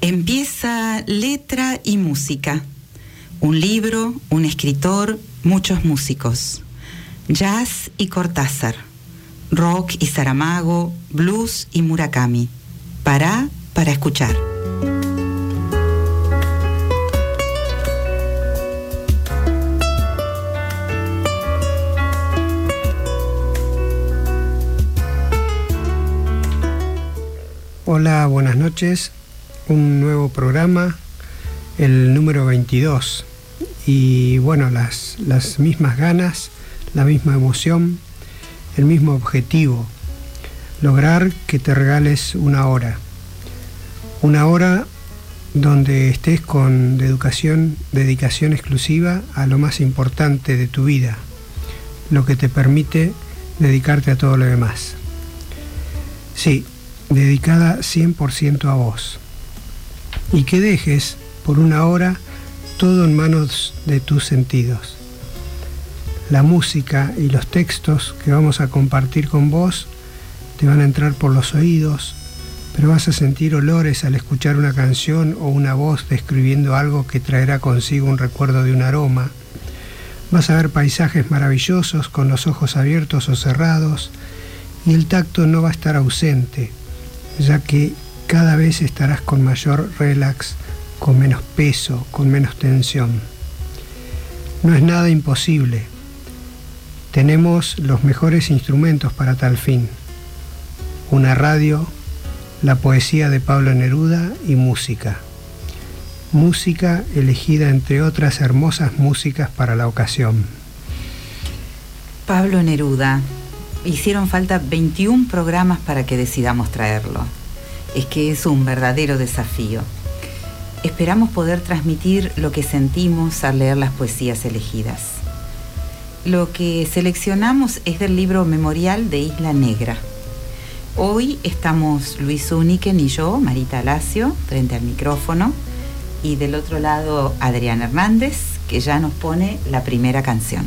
Empieza Letra y Música. Un libro, un escritor, muchos músicos. Jazz y Cortázar. Rock y Saramago, blues y Murakami. Para escuchar. Hola, buenas noches. Un nuevo programa, el número 22. Y bueno, las mismas ganas, la misma emoción, el mismo objetivo. Lograr que te regales una hora donde estés con dedicación exclusiva a lo más importante de tu vida, lo que te permite dedicarte a todo lo demás. Sí, dedicada 100% a vos. Y que dejes por una hora todo en manos de tus sentidos. La música y los textos que vamos a compartir con vos te van a entrar por los oídos, pero vas a sentir olores al escuchar una canción o una voz describiendo algo que traerá consigo un recuerdo de un aroma. Vas a ver paisajes maravillosos con los ojos abiertos o cerrados, y el tacto no va a estar ausente, ya que cada vez estarás con mayor relax, con menos peso, con menos tensión. No es nada imposible. Tenemos los mejores instrumentos para tal fin. Una radio, la poesía de Pablo Neruda y música. Música elegida entre otras hermosas músicas para la ocasión. Pablo Neruda. Hicieron falta 21 programas para que decidamos traerlo. Es que es un verdadero desafío. Esperamos poder transmitir lo que sentimos al leer las poesías elegidas. Lo que seleccionamos es del libro Memorial de Isla Negra. Hoy estamos Luis Uniken y yo, Marita Lacio, frente al micrófono, y del otro lado Adrián Hernández, que ya nos pone la primera canción.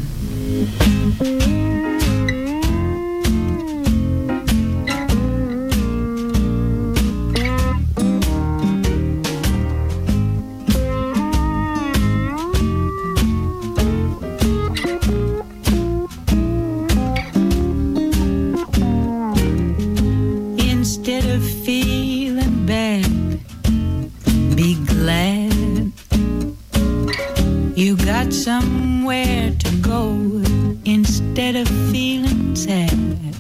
Somewhere to go instead of feeling sad.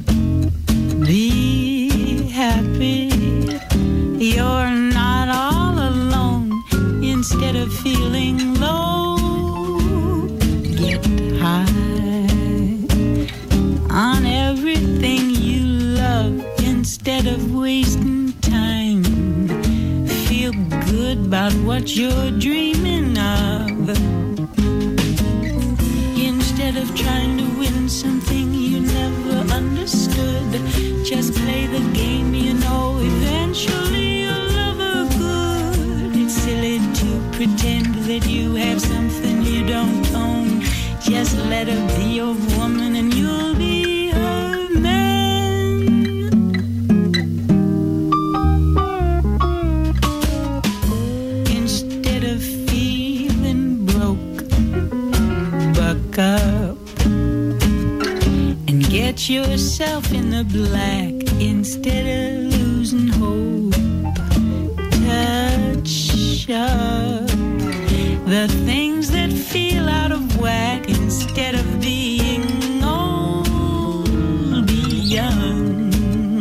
Be happy, you're not all alone. Instead of feeling low, get high on everything you love instead of wasting time. Feel good about what you're dreaming of. Instead of trying to win something you never understood, just play the game, you know eventually you'll love her good. It's silly to pretend that you have something you don't own. Just let her be your woman and you'll be her man. Instead of feeling broke, buck up and get yourself in the black instead of losing hope. Touch up the things that feel out of whack instead of being old. Be young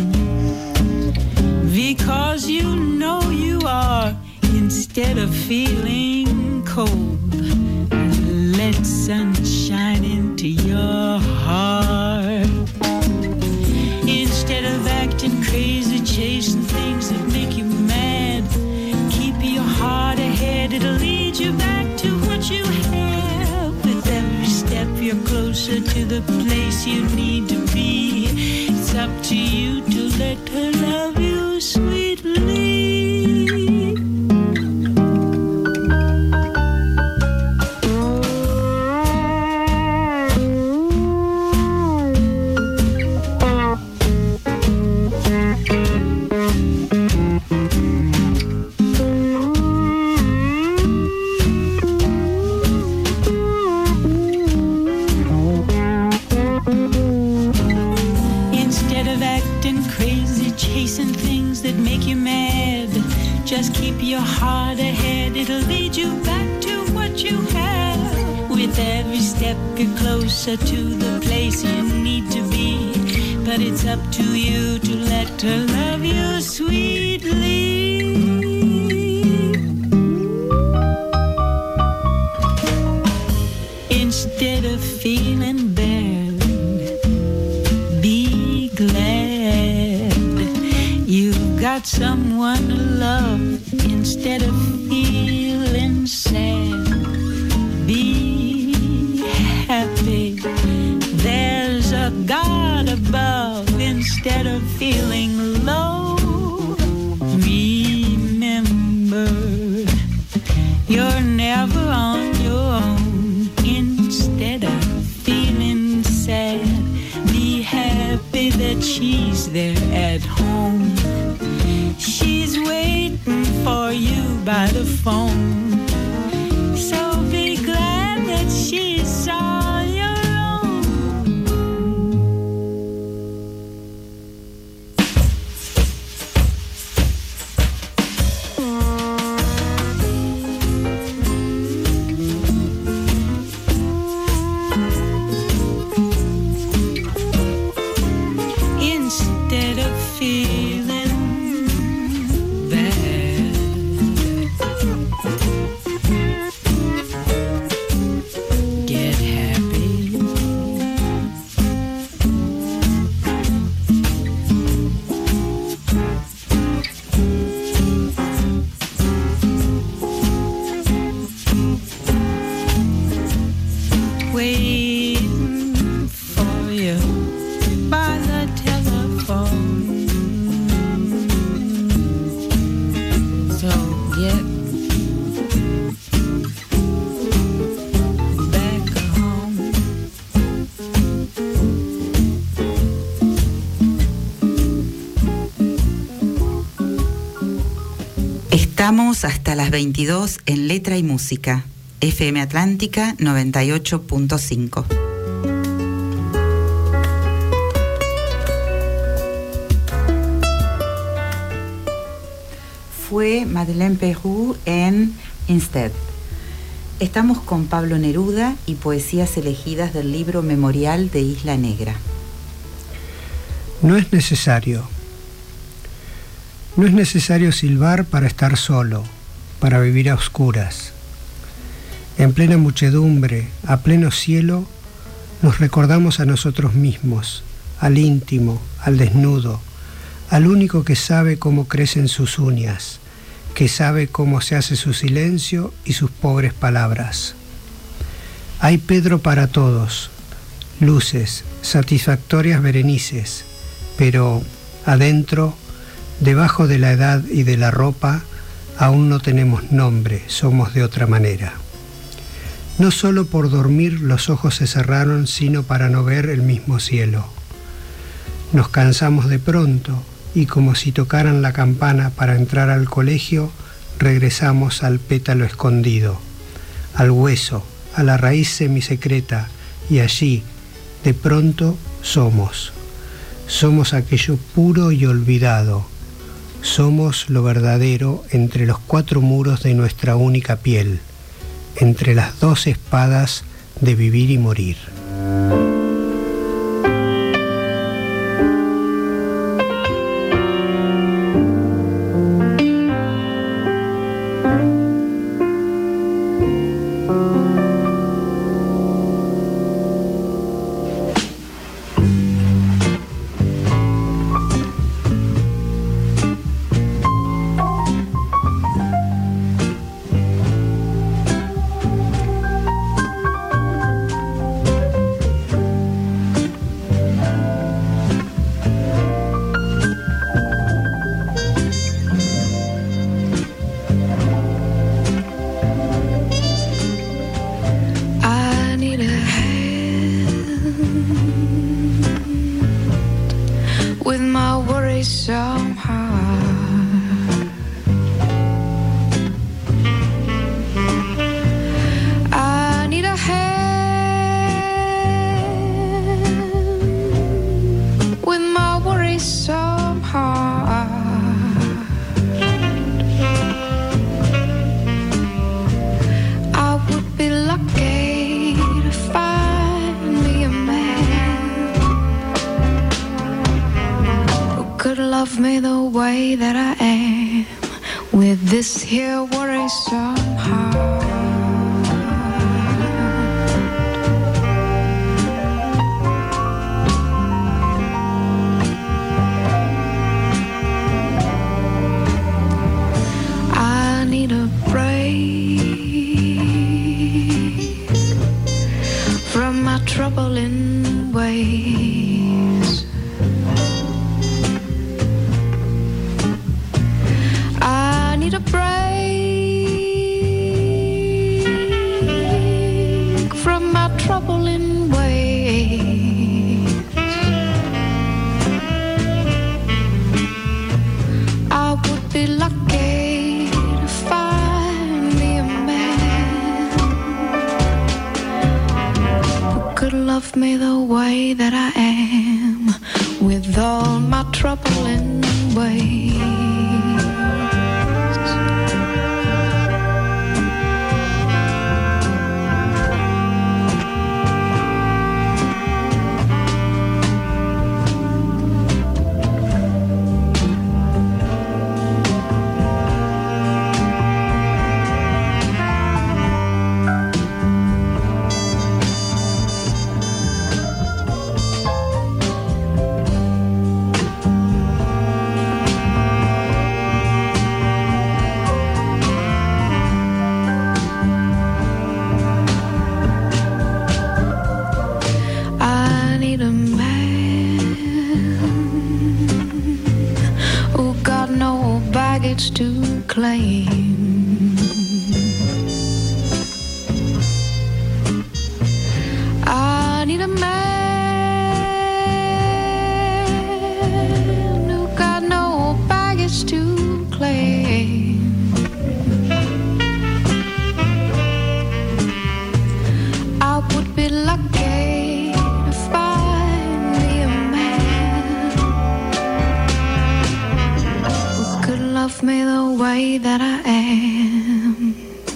because you know you are instead of feeling cold. Let sunshine into your heart. Instead of acting crazy, chasing things that make you mad, keep your heart ahead, it'll lead you back to what you have. With every step you're closer to the place you need to be. It's up to you to let her love you sweetly. Just keep your heart ahead, it'll lead you back to what you have. With every step you're closer to the place you need to be. But it's up to you to let her love you sweetly. Instead of feeling bad, be glad you've got someone to love. Instead of feeling sad, be happy. There's a God above. Instead of feeling low, remember you're never on your own. Instead of feeling sad, be happy that she's there at home. She's waiting for you by the phone. So be glad that she's all your own. Instead of feeling bad, get happy. Waiting for you by the telephone. So get back home. Estamos hasta las 22 en Letra y Música. FM Atlántica 98.5. Fue Madeleine Peyroux en Instead. Estamos con Pablo Neruda y poesías elegidas del libro Memorial de Isla Negra. No es necesario. No es necesario silbar para estar solo, para vivir a oscuras. En plena muchedumbre, a pleno cielo, nos recordamos a nosotros mismos, al íntimo, al desnudo, al único que sabe cómo crecen sus uñas, que sabe cómo se hace su silencio y sus pobres palabras. Hay Pedro para todos, luces, satisfactorias berenices, pero adentro, debajo de la edad y de la ropa, aún no tenemos nombre, somos de otra manera. No solo por dormir los ojos se cerraron, sino para no ver el mismo cielo. Nos cansamos de pronto y como si tocaran la campana para entrar al colegio, regresamos al pétalo escondido, al hueso, a la raíz semisecreta, y allí, de pronto, somos. Somos aquello puro y olvidado. Somos lo verdadero entre los cuatro muros de nuestra única piel, entre las dos espadas de vivir y morir. this here worrisome heart. I need a break from my troubling ways. I need a break from my troubling ways. I would be lucky to find me a man who could love me the way that I am, with all my troubling ways. To claim, I need a man who got no baggage to claim. I would be lucky to find me a man who could love me the way that I am.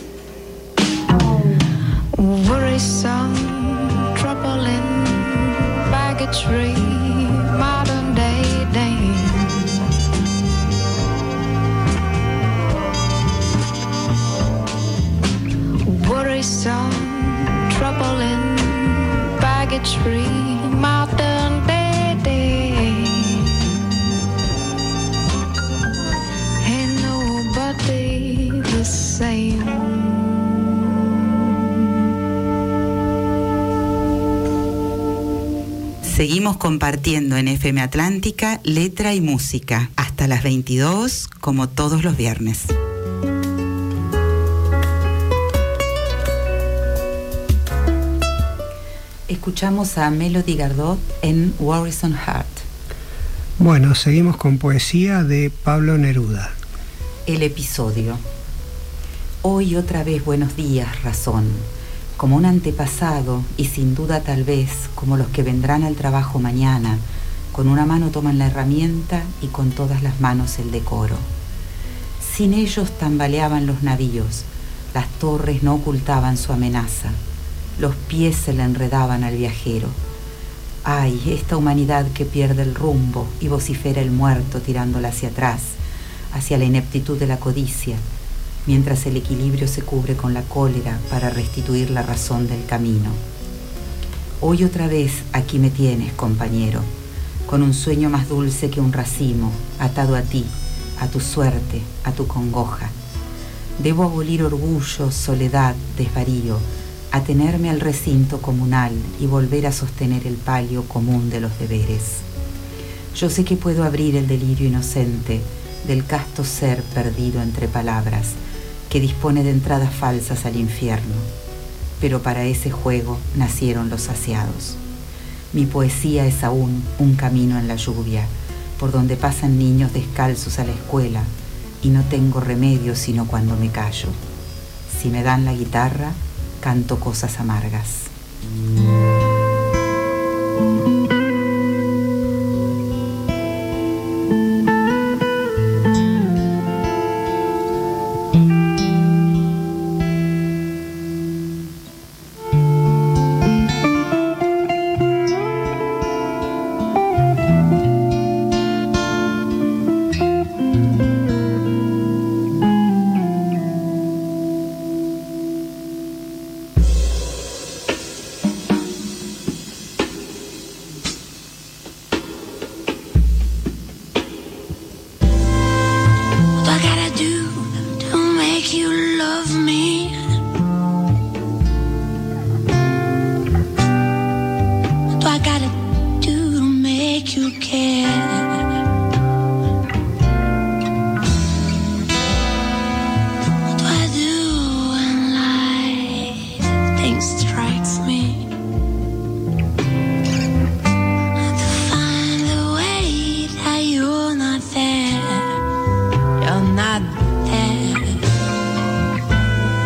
Worrisome, troubling, baggage-free, modern day dame. Worrisome, troubling, baggage-free, modern day dame. Ain't nobody the same. Seguimos compartiendo en FM Atlántica letra y música hasta las 22, como todos los viernes. Escuchamos a Melody Gardot en Worrisome Heart. Bueno, seguimos con poesía de Pablo Neruda. El episodio. Hoy otra vez buenos días, razón. Como un antepasado y sin duda tal vez como los que vendrán al trabajo mañana, con una mano toman la herramienta y con todas las manos el decoro. Sin ellos tambaleaban los navíos, las torres no ocultaban su amenaza, los pies se le enredaban al viajero. Ay, esta humanidad que pierde el rumbo y vocifera el muerto tirándola hacia atrás, hacia la ineptitud de la codicia, mientras el equilibrio se cubre con la cólera para restituir la razón del camino. Hoy otra vez aquí me tienes, compañero, con un sueño más dulce que un racimo, atado a ti, a tu suerte, a tu congoja. Debo abolir orgullo, soledad, desvarío, atenerme al recinto comunal y volver a sostener el palio común de los deberes. Yo sé que puedo abrir el delirio inocente del casto ser perdido entre palabras, que dispone de entradas falsas al infierno, pero para ese juego nacieron los saciados. Mi poesía es aún un camino en la lluvia, por donde pasan niños descalzos a la escuela, y no tengo remedio sino cuando me callo. Si me dan la guitarra, canto cosas amargas. love me? What do I gotta do to make you care? What do I do when lightning strikes me? To find a way that you're not there. You're not there.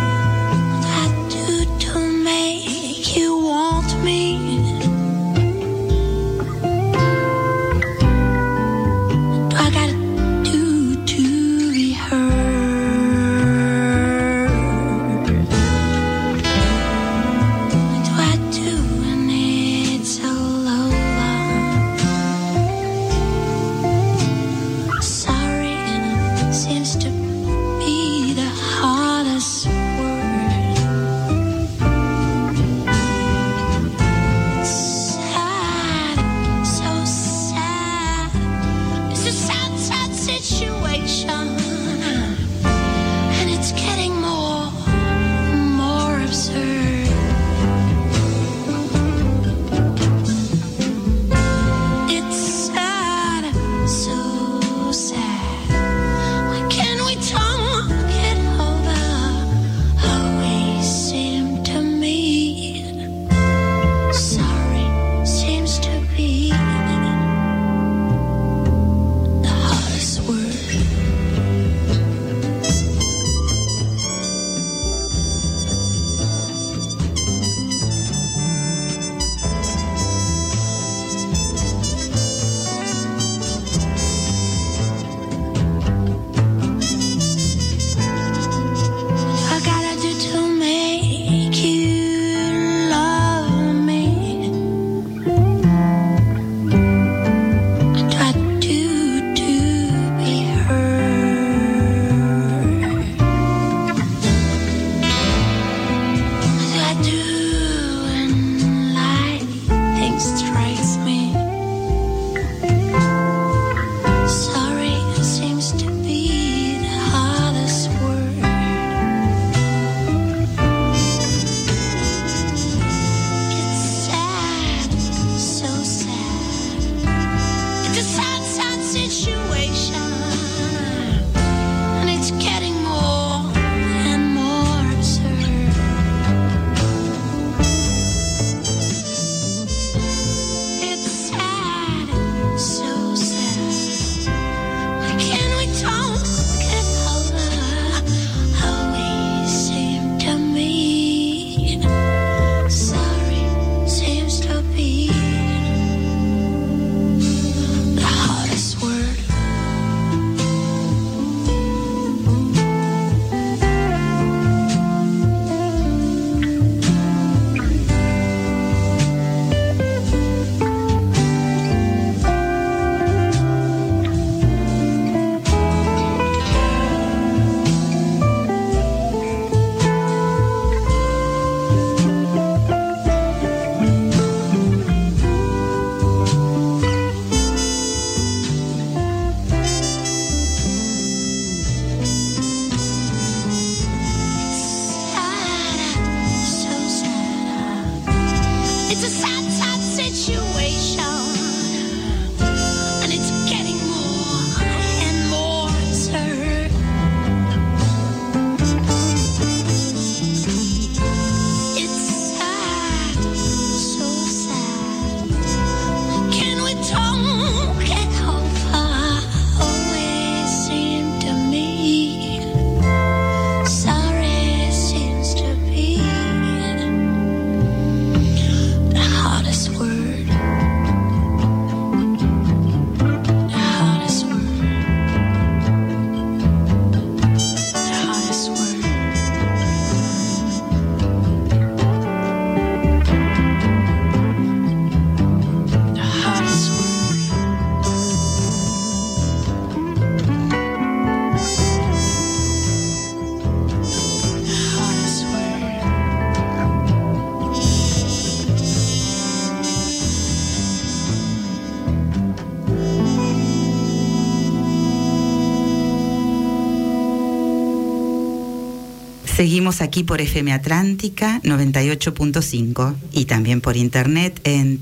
Seguimos aquí por FM Atlántica 98.5 y también por internet en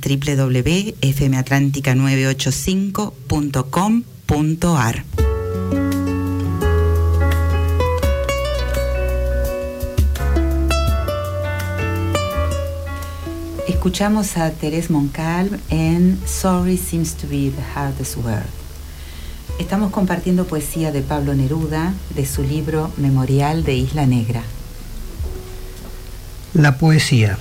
www.fmatlantica985.com.ar. Escuchamos a Thérèse Montcalm en Sorry Seems to Be the Hardest Word. Estamos compartiendo poesía de Pablo Neruda, de su libro Memorial de Isla Negra. La poesía.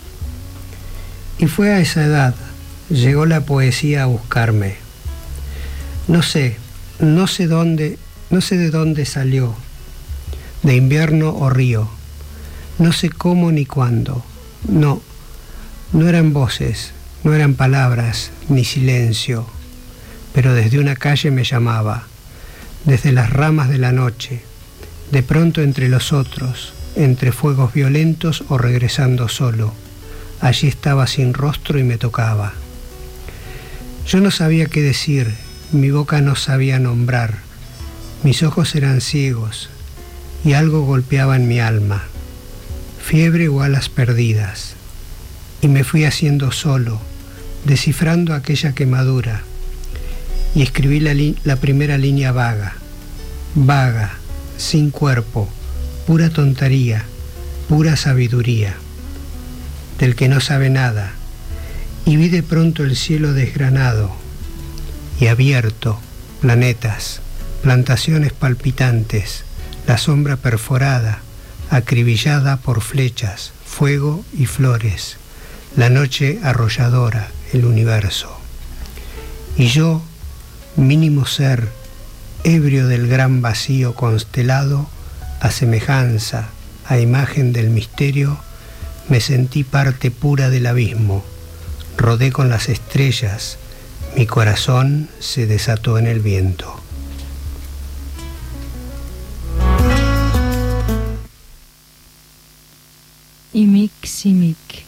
Y fue a esa edad, llegó la poesía a buscarme. No sé de dónde salió, de invierno o río. No sé cómo ni cuándo. No eran voces, no eran palabras, ni silencio. Pero desde una calle me llamaba, desde las ramas de la noche, de pronto entre los otros, entre fuegos violentos o regresando solo. Allí estaba sin rostro y me tocaba. Yo no sabía qué decir, mi boca no sabía nombrar, mis ojos eran ciegos y algo golpeaba en mi alma, fiebre o alas perdidas, y me fui haciendo solo, descifrando aquella quemadura. Y escribí la primera línea vaga, sin cuerpo, pura tontería, pura sabiduría, del que no sabe nada. Y vi de pronto el cielo desgranado y abierto, planetas, plantaciones palpitantes, la sombra perforada, acribillada por flechas, fuego y flores, la noche arrolladora, el universo. Y yo, mínimo ser, ebrio del gran vacío constelado, a semejanza, a imagen del misterio, me sentí parte pura del abismo, rodé con las estrellas, mi corazón se desató en el viento. Imik Simik.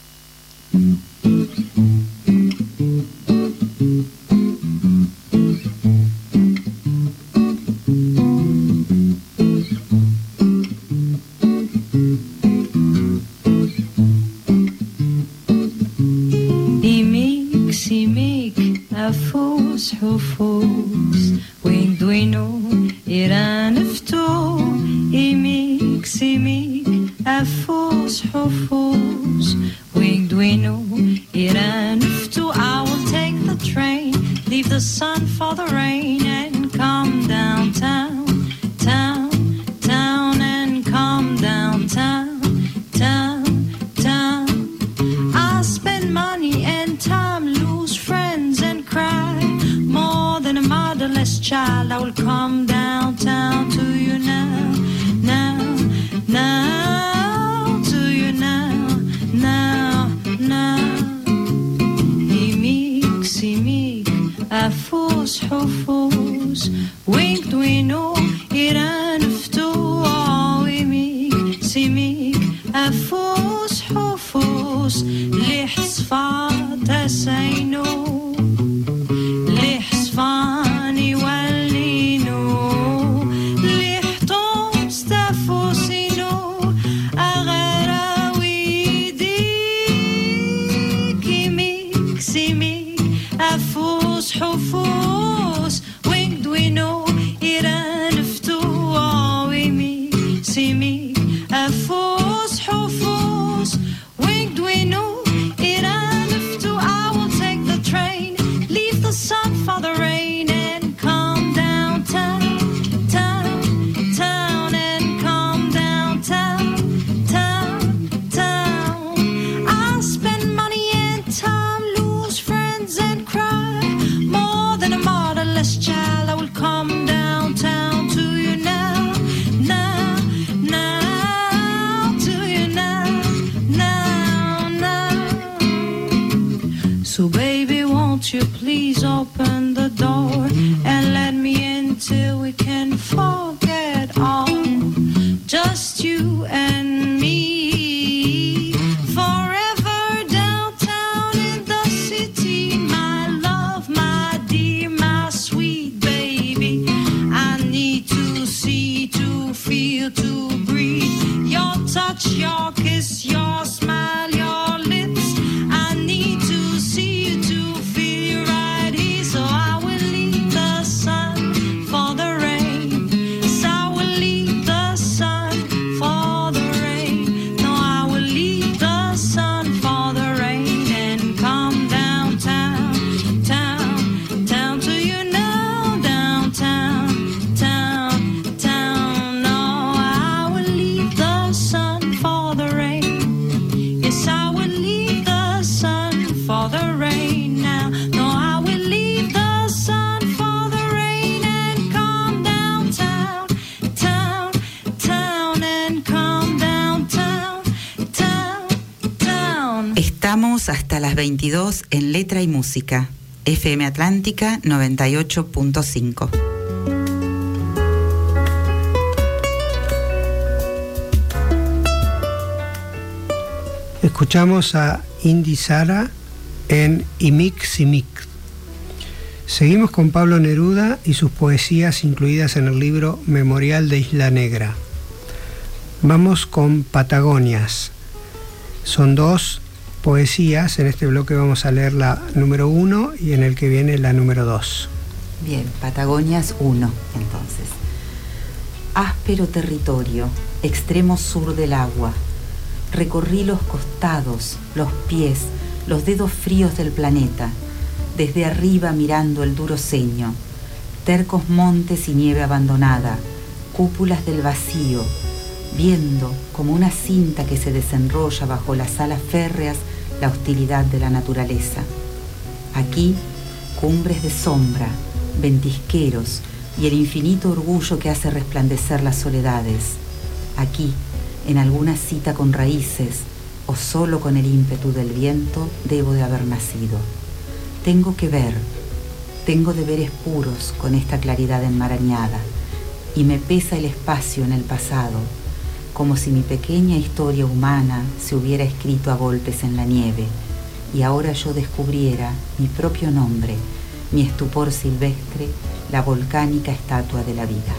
حفوظ ويندوينو إيران فتو إيميك سيميك أفوز حفوظ ويندوينو إيران فتو. I will take the train, leave the sun for the rain and come downtown, town, town and come downtown, town, town. I spend money and time, lose friends and cry. More than a motherless child, I will come downtown to you now, now, now, to you now, now, now. Imik, simik, afus, hufus, wink, duino, iran, ftu, imik, simik, afus, hufus, lih, sfat, asayno. Fani walino lihtom stafosino agara widi kimik simik afus hufus wing duino iran ftu awimik simik afus hufus wing duino iran ftu. I will take the train, leave the sun for the rain and come downtown, town, town and come downtown, town, town. I'll spend money and time, lose friends and cry. More than a motherless child, I will come downtown to you now, now, now, to you now, now, now. So baby, won't you please open the door and let me in till we can forget all, just you and me, forever downtown in the city. My love, my dear, my sweet baby, I need to see, to feel, to breathe your Continuamos hasta las 22 en Letra y Música. FM Atlántica 98.5. Escuchamos a Indy Sara en Imik Simik. Seguimos con Pablo Neruda y sus poesías incluidas en el libro Memorial de Isla Negra. Vamos con Patagonias. Son 2 poesías. En este bloque vamos a leer la número 1 y en el que viene la número 2. Bien, Patagonias 1, entonces. Áspero territorio, extremo sur del agua. Recorrí los costados, los pies, los dedos fríos del planeta, desde arriba mirando el duro ceño, tercos montes y nieve abandonada, cúpulas del vacío, viendo como una cinta que se desenrolla bajo las alas férreas la hostilidad de la naturaleza. Aquí, cumbres de sombra, ventisqueros y el infinito orgullo que hace resplandecer las soledades. Aquí, en alguna cita con raíces o solo con el ímpetu del viento, debo de haber nacido. Tengo que ver, tengo deberes puros con esta claridad enmarañada, y me pesa el espacio en el pasado, como si mi pequeña historia humana se hubiera escrito a golpes en la nieve, y ahora yo descubriera mi propio nombre, mi estupor silvestre, la volcánica estatua de la vida.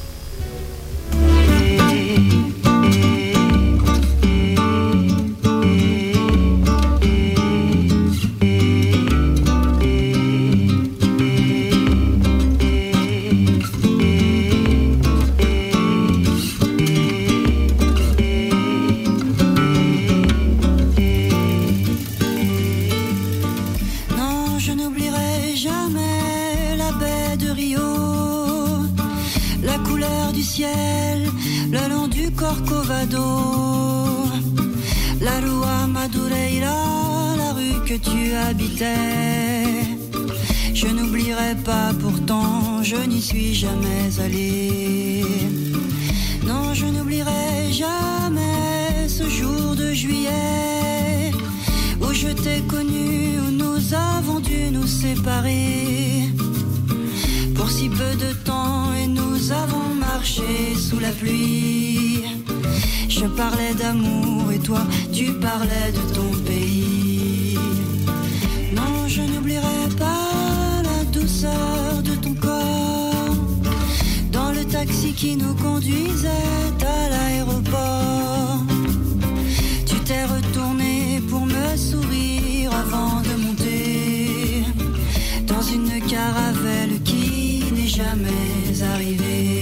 Corcovado, la Rua Madureira, la rue que tu habitais. Je n'oublierai pas, pourtant je n'y suis jamais allée. Non, je n'oublierai jamais ce jour de juillet où je t'ai connu, où nous avons dû nous séparer pour si peu de temps, et nous avons marché sous la pluie. Je parlais d'amour et toi, tu parlais de ton pays. Non, je n'oublierai pas la douceur de ton corps dans le taxi qui nous conduisait à l'aéroport. Tu t'es retourné pour me sourire avant de monter dans une caravelle qui n'est jamais arrivée.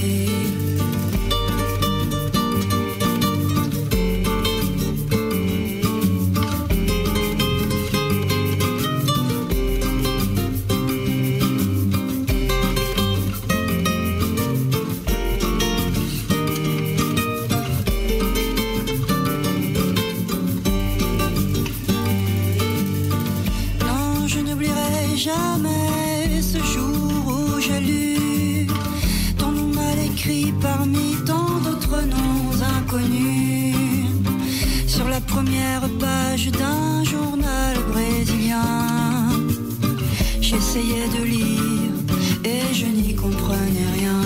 Jamais ce jour où j'ai lu ton nom mal écrit parmi tant d'autres noms inconnus sur la première page d'un journal brésilien. J'essayais de lire et je n'y comprenais rien.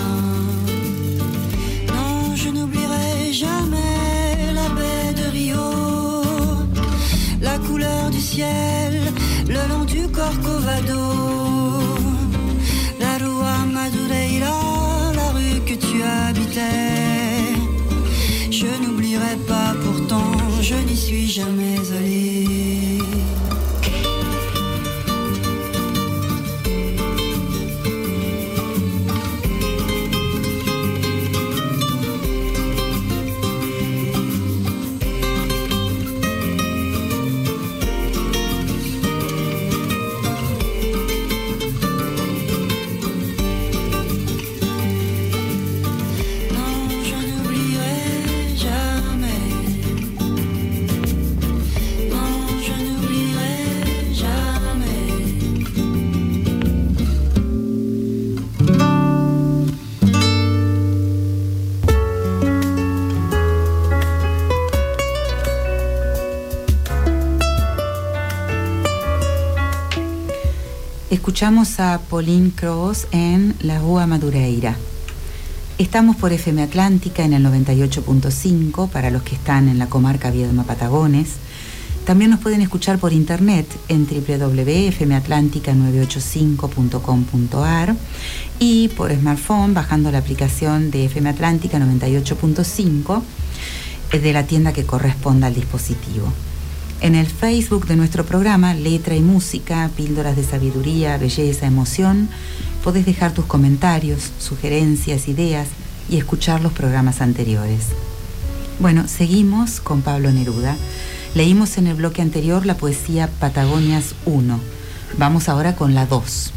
Non, je n'oublierai jamais la baie de Rio, la couleur du ciel le long du Corcovado, la Rua Madureira, la rue que tu habitais. Je n'oublierai pas, pourtant je n'y suis jamais allée. Non, Escuchamos a Pauline Cross en La Rua Madureira. Estamos por FM Atlántica en el 98.5 para los que están en la comarca Viedma-Patagones. También nos pueden escuchar por internet en www.fmatlantica985.com.ar y por smartphone bajando la aplicación de FM Atlántica 98.5 de la tienda que corresponda al dispositivo. En el Facebook de nuestro programa, Letra y Música, Píldoras de Sabiduría, Belleza, Emoción, podés dejar tus comentarios, sugerencias, ideas y escuchar los programas anteriores. Bueno, seguimos con Pablo Neruda. Leímos en el bloque anterior la poesía Patagonias 1. Vamos ahora con la 2.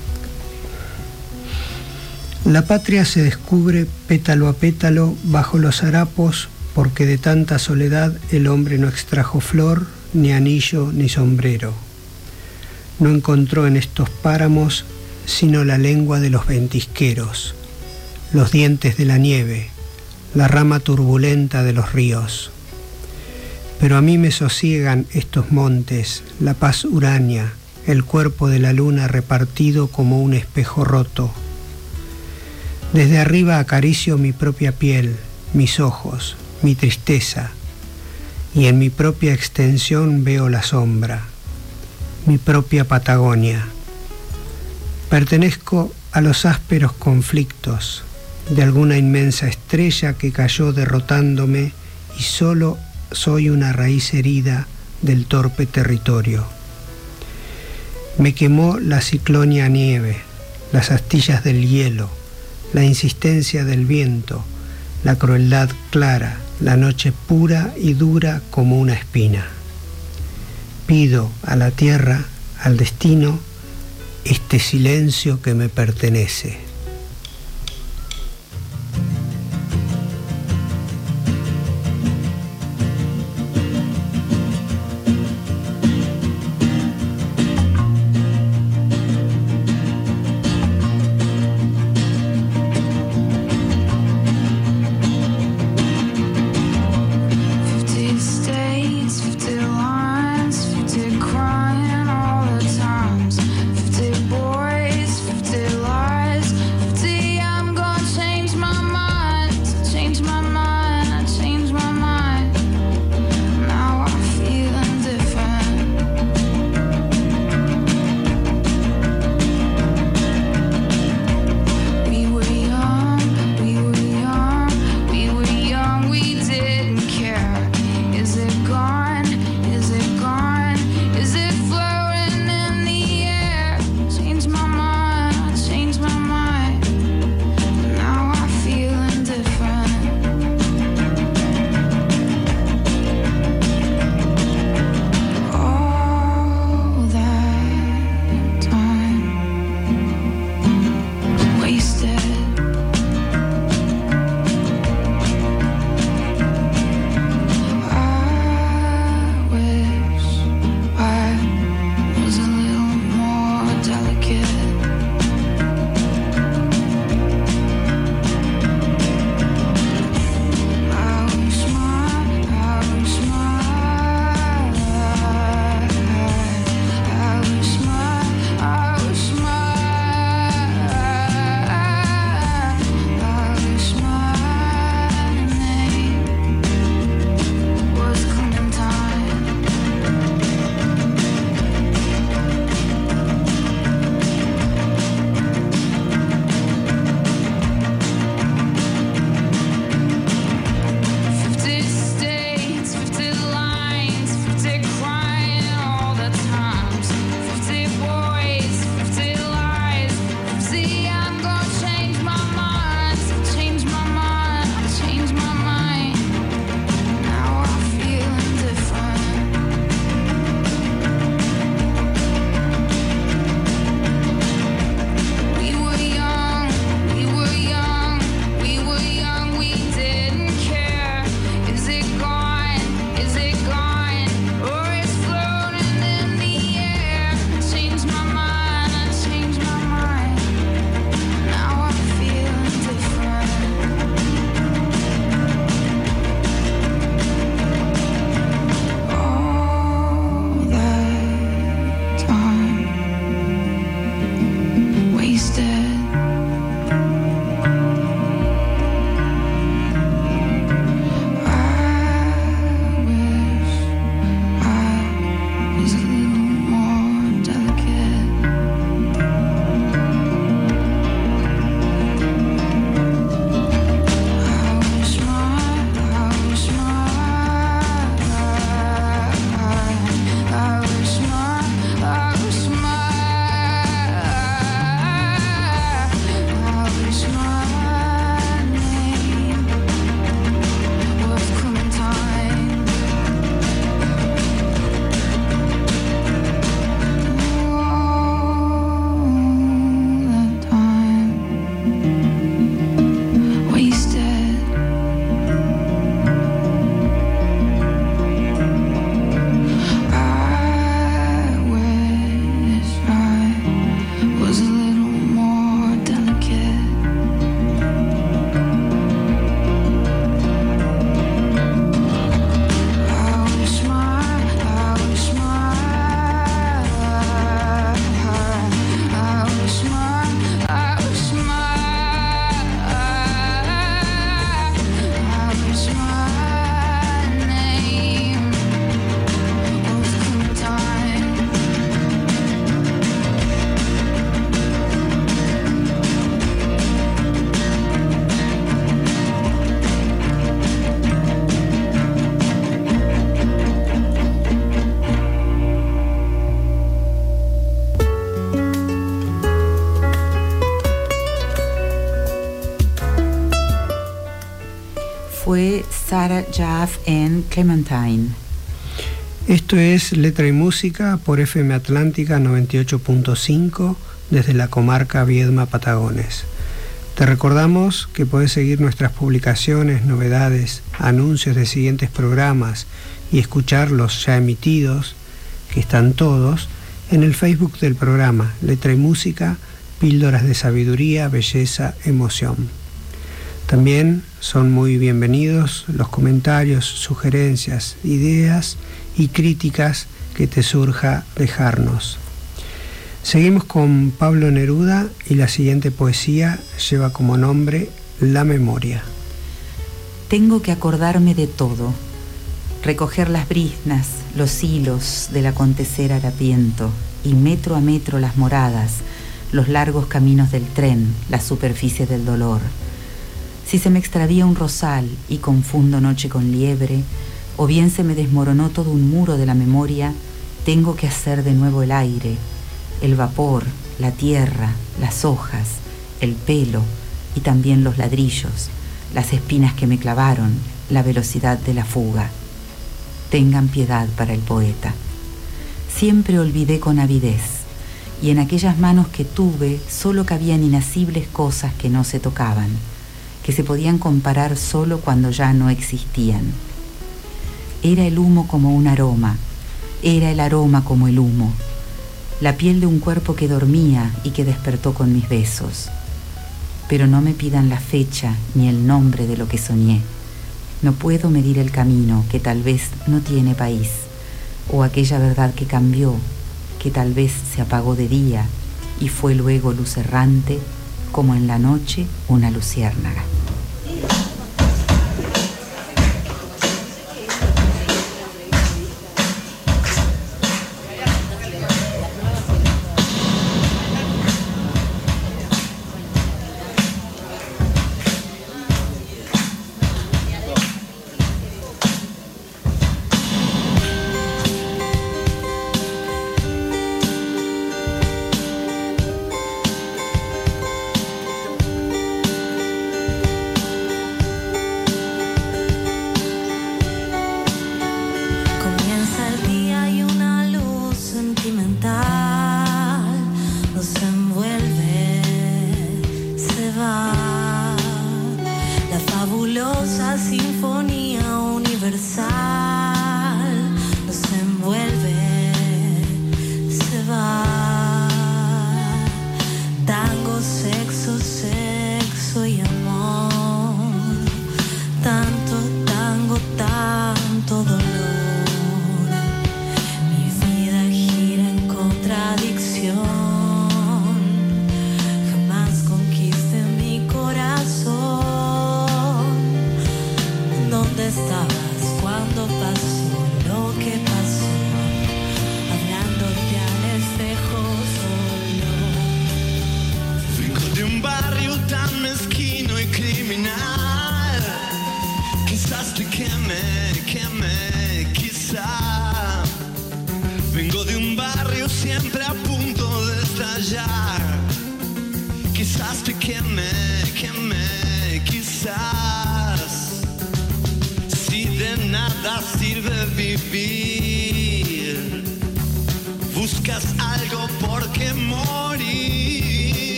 La patria se descubre pétalo a pétalo bajo los harapos, porque de tanta soledad el hombre no extrajo flor, ni anillo, ni sombrero. No encontró en estos páramos sino la lengua de los ventisqueros, los dientes de la nieve, la rama turbulenta de los ríos. Pero a mí me sosiegan estos montes, la paz huraña, el cuerpo de la luna repartido como un espejo roto. Desde arriba acaricio mi propia piel, mis ojos, mi tristeza, y en mi propia extensión veo la sombra, mi propia Patagonia. Pertenezco a los ásperos conflictos de alguna inmensa estrella que cayó derrotándome y solo soy una raíz herida del torpe territorio. Me quemó la ciclonia nieve, las astillas del hielo, la insistencia del viento, la crueldad clara, la noche pura y dura como una espina. Pido a la tierra, al destino, este silencio que me pertenece. Crying all the times, 50 boys, 50 lies. Clara Jaff en Clementine. Esto es Letra y Música por FM Atlántica 98.5 desde la comarca Viedma Patagones. Te recordamos que podés seguir nuestras publicaciones, novedades, anuncios de siguientes programas y escuchar los ya emitidos, que están todos, en el Facebook del programa Letra y Música, Píldoras de Sabiduría, Belleza, Emoción. También son muy bienvenidos los comentarios, sugerencias, ideas y críticas que te surja dejarnos. Seguimos con Pablo Neruda y la siguiente poesía lleva como nombre La Memoria. Tengo que acordarme de todo, recoger las briznas, los hilos del acontecer harapiento y metro a metro las moradas, los largos caminos del tren, la superficie del dolor. Si se me extravía un rosal y confundo noche con liebre, o bien se me desmoronó todo un muro de la memoria, tengo que hacer de nuevo el aire, el vapor, la tierra, las hojas, el pelo y también los ladrillos, las espinas que me clavaron, la velocidad de la fuga. Tengan piedad para el poeta. Siempre olvidé con avidez, y en aquellas manos que tuve solo cabían inacibles cosas que no se tocaban, que se podían comparar solo cuando ya no existían. Era el humo como un aroma, era el aroma como el humo, la piel de un cuerpo que dormía y que despertó con mis besos. Pero no me pidan la fecha ni el nombre de lo que soñé. No puedo medir el camino que tal vez no tiene país, o aquella verdad que cambió, que tal vez se apagó de día y fue luego luz errante, como en la noche una luciérnaga.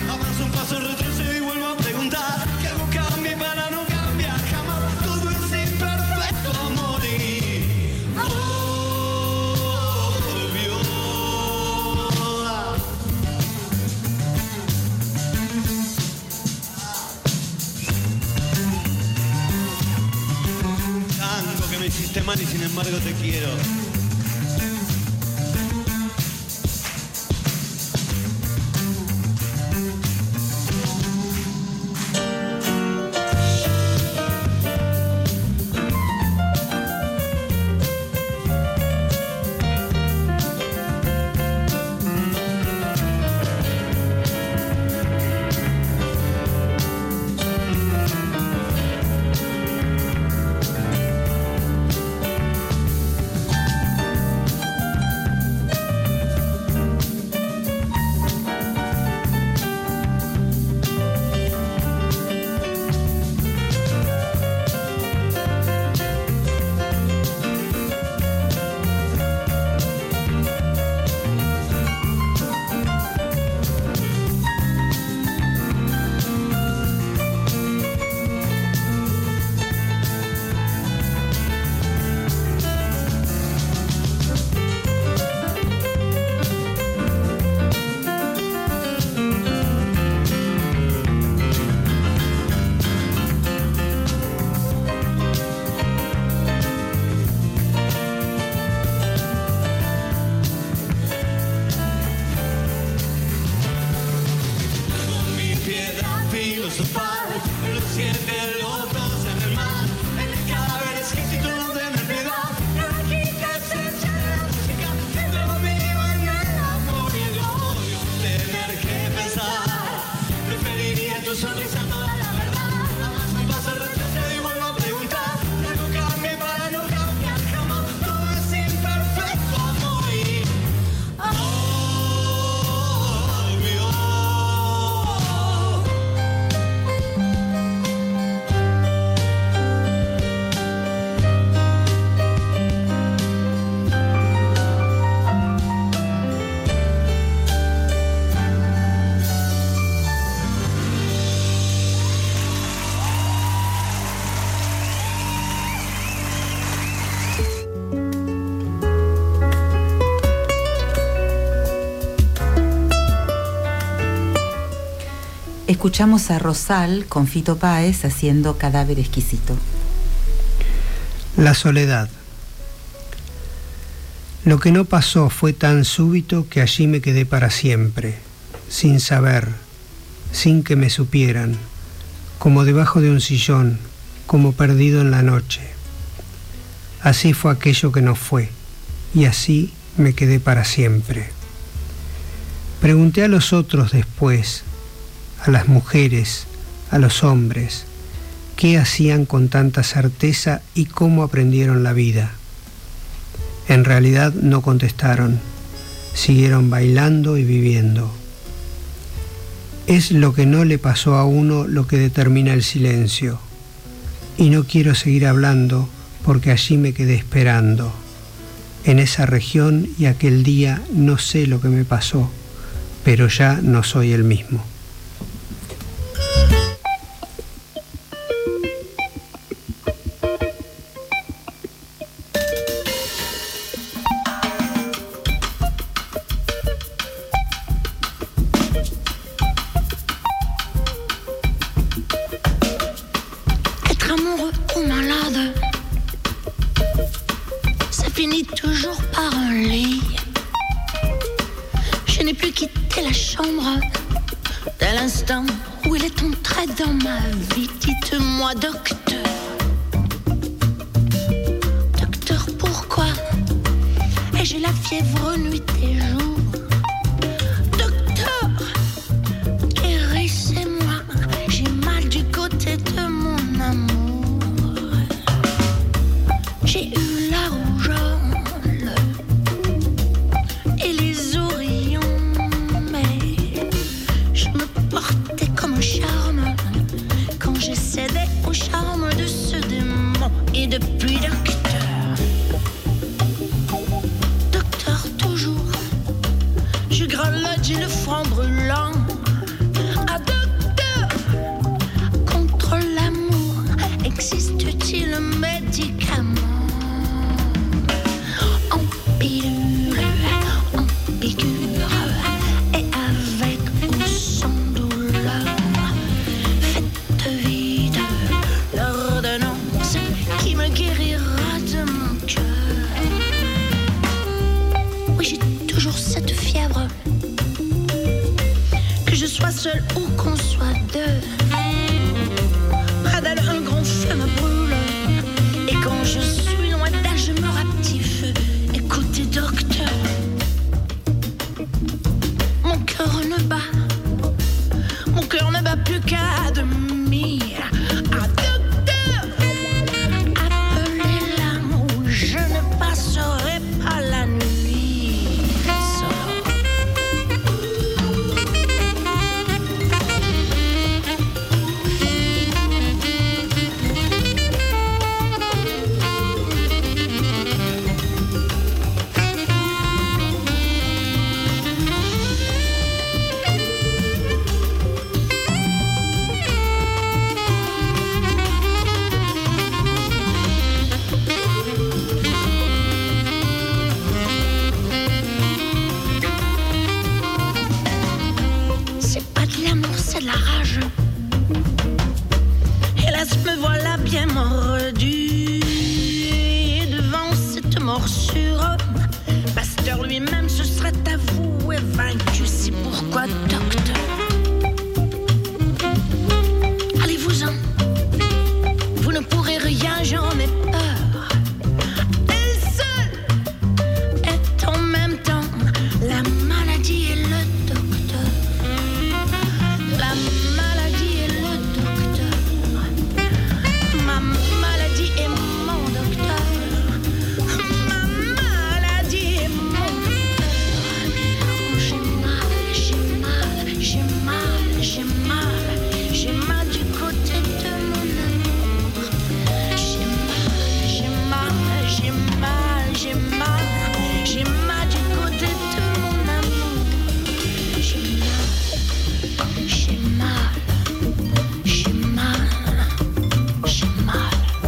Retrocedo y vuelvo a preguntar que algo cambie para no cambiar jamás. Todo es me hiciste mal y sin embargo te quiero. Escuchamos a Rosal con Fito Páez haciendo Cadáver Exquisito. La soledad. Lo que no pasó fue tan súbito que allí me quedé para siempre, sin saber, sin que me supieran, como debajo de un sillón, como perdido en la noche. Así fue aquello que no fue, y así me quedé para siempre. Pregunté a los otros después, a las mujeres, a los hombres, qué hacían con tanta certeza y cómo aprendieron la vida. En realidad no contestaron, siguieron bailando y viviendo. Es lo que no le pasó a uno lo que determina el silencio. Y no quiero seguir hablando porque allí me quedé esperando. En esa región y aquel día no sé lo que me pasó, pero ya no soy el mismo. Qui me guérira morsure. Pasteur lui-même se serait avoué vaincu. C'est pourquoi, docteur, allez-vous-en. Vous ne pourrez rien, j'en ai peur. Elle seule est en même temps la maladie et le docteur. La maladie et le docteur. Ma maladie et mon docteur. Ma maladie et mon docteur. Oh, j'ai mal, j'ai mal, j'ai mal, j'ai mal. J'ai mal du côté de mon amour. J'ai mal, j'ai mal, j'ai mal, j'ai mal. J'ai mal du côté de mon amour. J'ai mal, j'ai mal, j'ai mal, j'ai mal.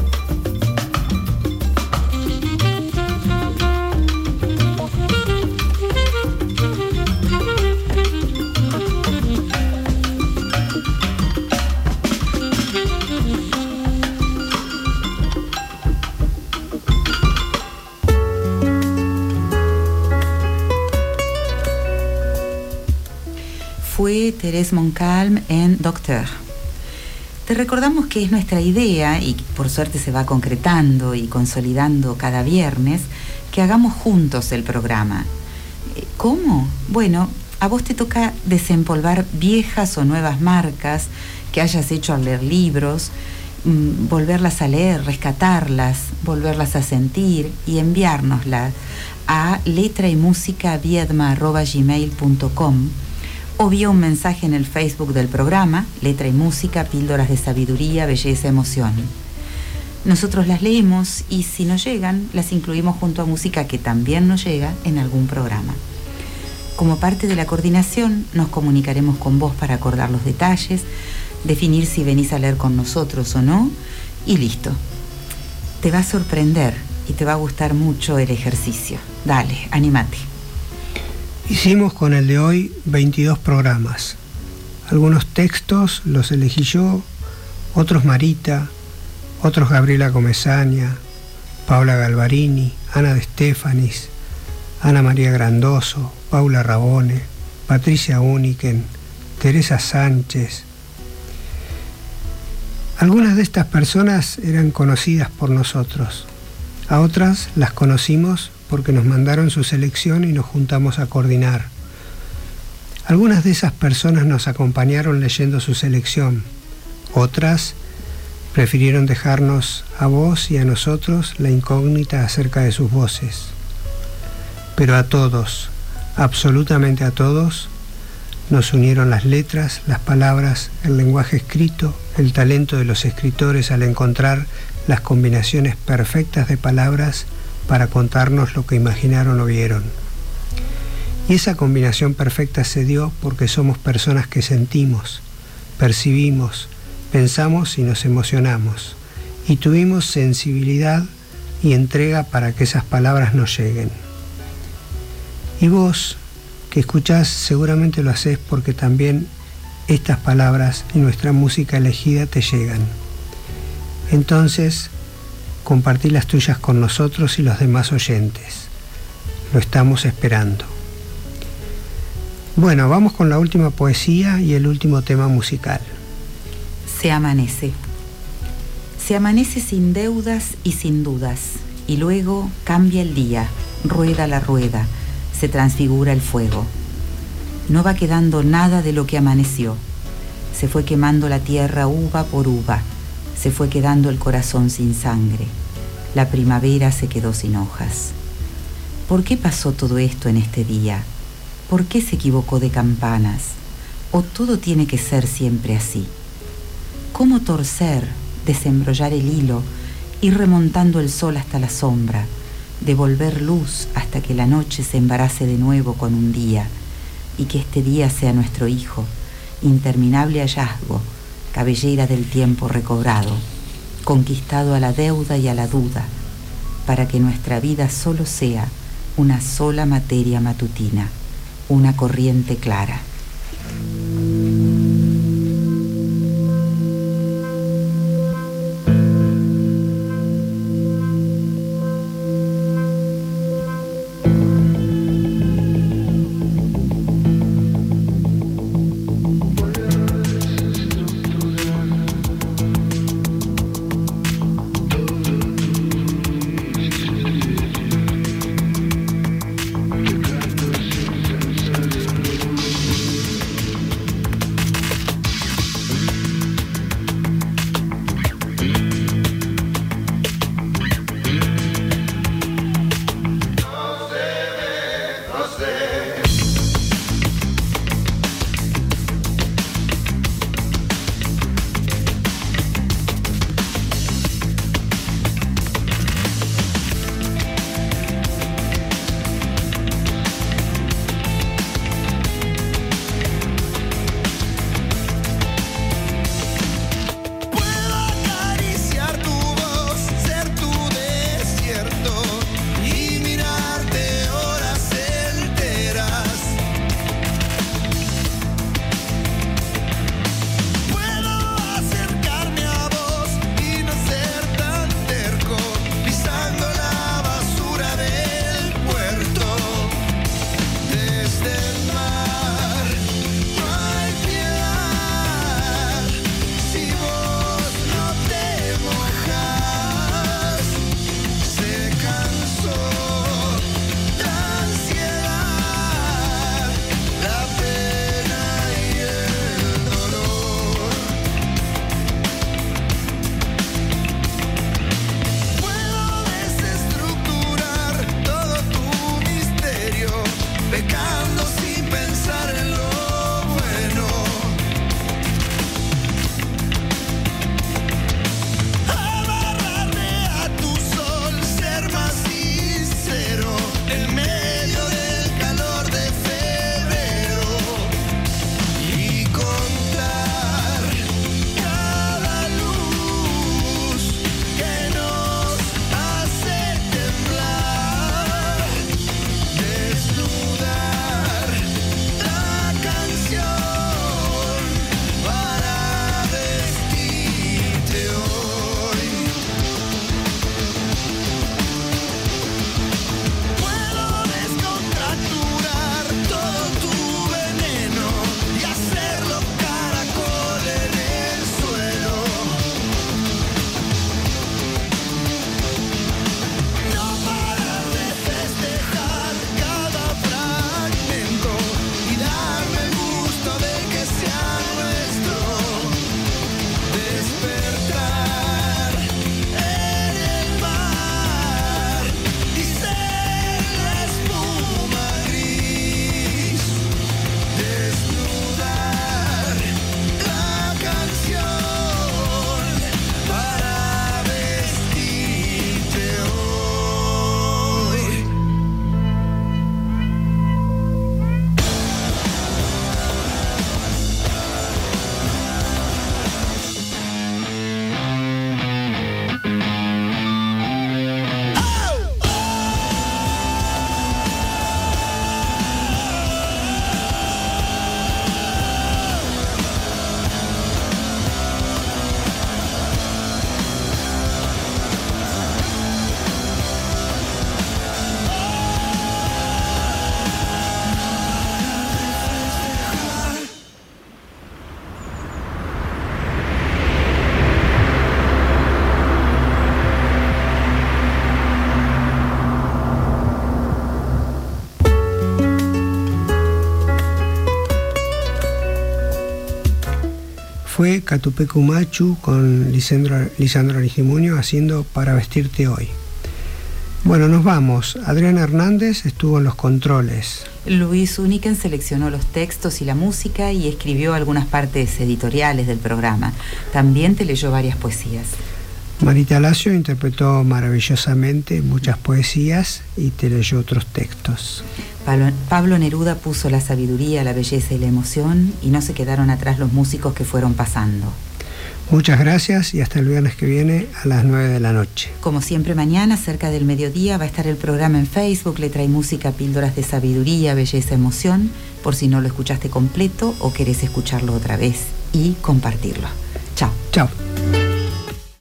Fue Thérèse Montcalm en Docteur. Te recordamos que es nuestra idea, y por suerte se va concretando y consolidando cada viernes, que hagamos juntos el programa. ¿Cómo? Bueno, a vos te toca desempolvar viejas o nuevas marcas que hayas hecho al leer libros, volverlas a leer, rescatarlas, volverlas a sentir y enviárnoslas a letraymusica@gmail.com o vía un mensaje en el Facebook del programa, Letra y Música, Píldoras de Sabiduría, Belleza, Emoción. Nosotros las leemos y si nos llegan, las incluimos junto a música que también nos llega en algún programa. Como parte de la coordinación, nos comunicaremos con vos para acordar los detalles, definir si venís a leer con nosotros o no, y listo. Te va a sorprender y te va a gustar mucho el ejercicio. Dale, anímate. Hicimos con el de hoy 22 programas. Algunos textos los elegí yo, otros Marita, otros Gabriela Comesaña, Paula Galvarini, Ana de Estefanis, Ana María Grandoso, Paula Rabone, Patricia Uniken, Teresa Sánchez. Algunas de estas personas eran conocidas por nosotros, a otras las conocimos porque nos mandaron su selección y nos juntamos a coordinar. Algunas de esas personas nos acompañaron leyendo su selección, otras prefirieron dejarnos a vos y a nosotros la incógnita acerca de sus voces. Pero a todos, absolutamente a todos, nos unieron las letras, las palabras, el lenguaje escrito, el talento de los escritores al encontrar las combinaciones perfectas de palabras para contarnos lo que imaginaron o vieron. Y esa combinación perfecta se dio porque somos personas que sentimos, percibimos, pensamos y nos emocionamos, y tuvimos sensibilidad y entrega para que esas palabras nos lleguen. Y vos, que escuchás, seguramente lo hacés porque también estas palabras y nuestra música elegida te llegan. Entonces, compartí las tuyas con nosotros y los demás oyentes. Lo estamos esperando. Bueno, vamos con la última poesía y el último tema musical. Se amanece. Se amanece sin deudas y sin dudas, y luego cambia el día, rueda la rueda, se transfigura el fuego. No va quedando nada de lo que amaneció. Se fue quemando la tierra uva por uva, se fue quedando el corazón sin sangre. La primavera se quedó sin hojas. ¿Por qué pasó todo esto en este día? ¿Por qué se equivocó de campanas? ¿O todo tiene que ser siempre así? ¿Cómo torcer, desembrollar el hilo, ir remontando el sol hasta la sombra, devolver luz hasta que la noche se embarace de nuevo con un día, y que este día sea nuestro hijo, interminable hallazgo, cabellera del tiempo recobrado, conquistado a la deuda y a la duda, para que nuestra vida solo sea una sola materia matutina, una corriente clara? fue Catupecu Machu con Lisandro Aristimuño haciendo Para vestirte hoy. Bueno, nos vamos. Adriana Hernández estuvo en los controles. Luis Uniken seleccionó los textos y la música y escribió algunas partes editoriales del programa. También te leyó varias poesías. Marita Lacio interpretó maravillosamente muchas poesías y te leyó otros textos. Pablo Neruda puso la sabiduría, la belleza y la emoción, y no se quedaron atrás los músicos que fueron pasando. Muchas gracias y hasta el viernes que viene a las 9 de la noche. Como siempre, mañana, cerca del mediodía, va a estar el programa en Facebook. Letra y música, píldoras de sabiduría, belleza, emoción, por si no lo escuchaste completo o querés escucharlo otra vez y compartirlo. Chao. Chao.